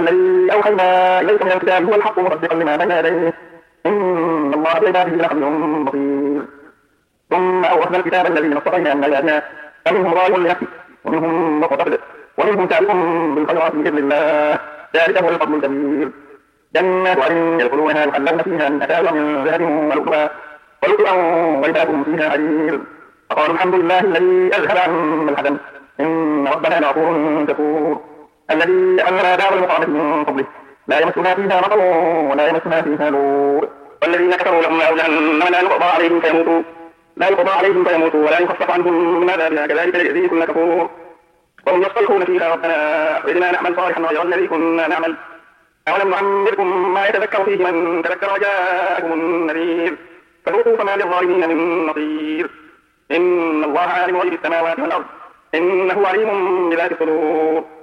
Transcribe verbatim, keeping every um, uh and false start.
الذي أوحينا إليك من الكتاب هو الحق مصدقا لما بين يديه إن الله بعباده لخبير بصير ثم أورثنا الكتاب الذين اصطفينا من عبادنا فمنهم ظالم لنفسه ومنهم مقتصد ومنهم سابق بالخيرات بإذن الله ذلك هو الفضل الكبير جنات عدن يدخلونها يحلون فيها من أساور من ذهب ولؤلؤا ولؤلؤا ولباسهم فيها حرير فقالوا الحمد لله الذي أذهب عنا الحزن إن ربنا لغفور شكور الذي أنزل دار المقامة من فضله لا يمسنا فيها مطر ولا يمسنا فيها نور والذين كفروا لهم نار جهنم لا يقضى عليهم فيموتوا لا يقضى عليهم فيموتوا ولا يخفف عنهم من عذابها كذلك نجزي كل كفور وهم يصطرخون فيها ربنا أخرجنا نعمل صالحا غير الذي كنا نعمل أولم نعمركم ما يتذكر فيه من تذكر وجاءكم النذير فذوقوا فما للظالمين من نصير إن الله عالم غيب السماوات والأرض إنه عليم بذات الصدور